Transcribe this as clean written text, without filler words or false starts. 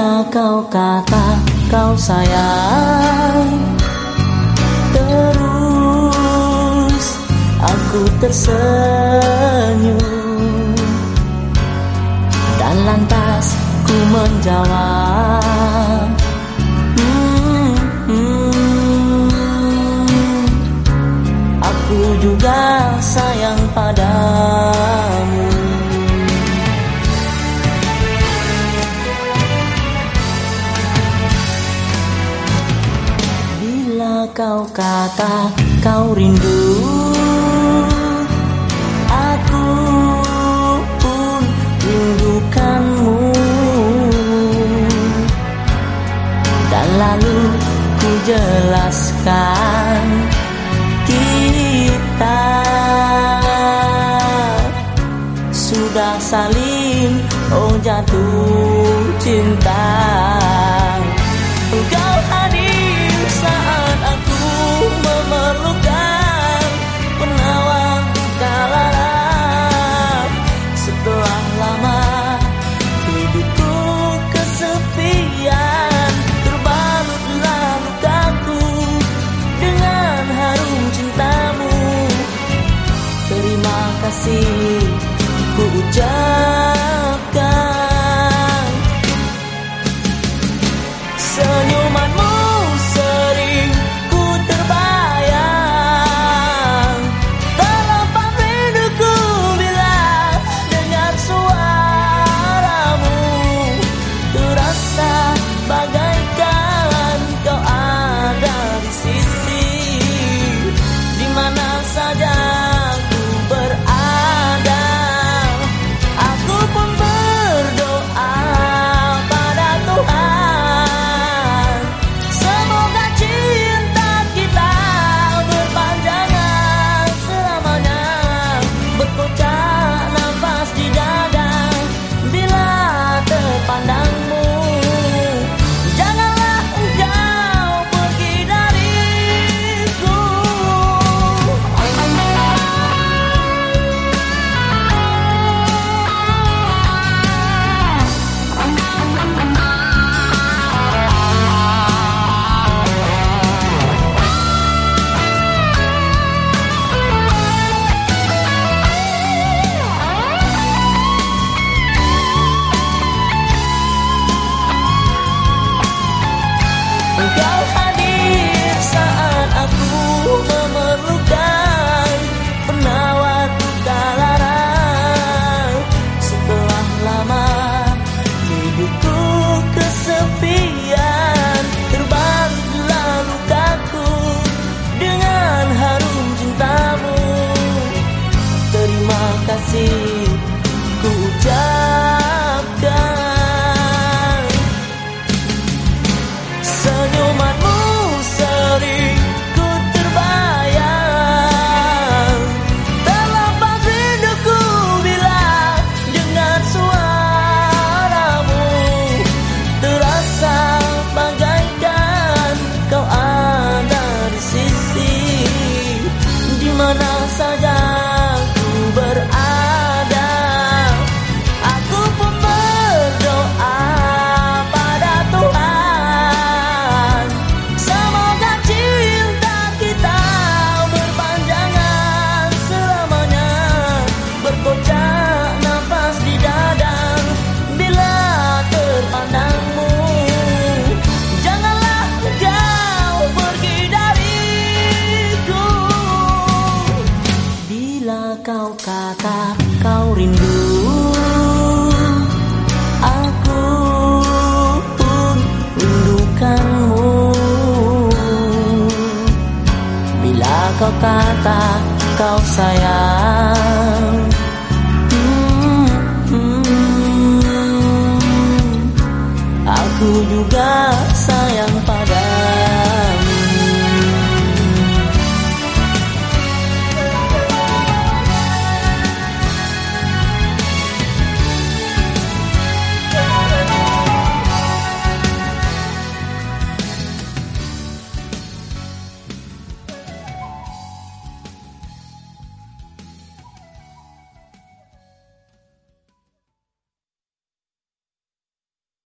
Bila kau kata kau sayang, terus aku tersenyum dan lantas ku menjawab, aku juga sayang padamu. Bila kau kata kau rindu, aku pun rindukanmu. Dan lalu ku jelaskan, kita sudah saling jatuh cinta. Engkau hadir saat aku memerlukan penawar kalaran. Setelah lama hidupku kesepian, terbalutlah lukaku dengan harum cintamu. Terima kasih ku ucapkan. Senyumanmu sering ku terbayang, terlepas rinduku bila dengar suaramu. Terasa bagaikan kau ada di sisi, di mana saja ku berada. Aku pun berdoa pada Tuhan, semoga cinta kita berpanjangan selamanya. Berkocak nafas di dada bila terpandangmu. Janganlah engkau pergi dariku. Engkau hadir saat aku memerlukan penawar kalaran. Setelah lama hidupku kesepian, terbalutlah lukaku dengan harum cintamu. Terima kasih ku ucapkan. Senyumanmu sering ku terbayang, terlepas rinduku bila dengar suaramu. Terasa bagaikan kau ada di sisi, di mana saja ku berada. Aku pun berdoa pada Tuhan, semoga cinta kita berpanjangan selamanya. Berkocak nafas di dada bila terpandangmu. Janganlah engkau pergi dariku. Bila kau kata kau rindu, aku pun rindukanmu. Bila kau kata kau sayang, aku juga sayang padamu.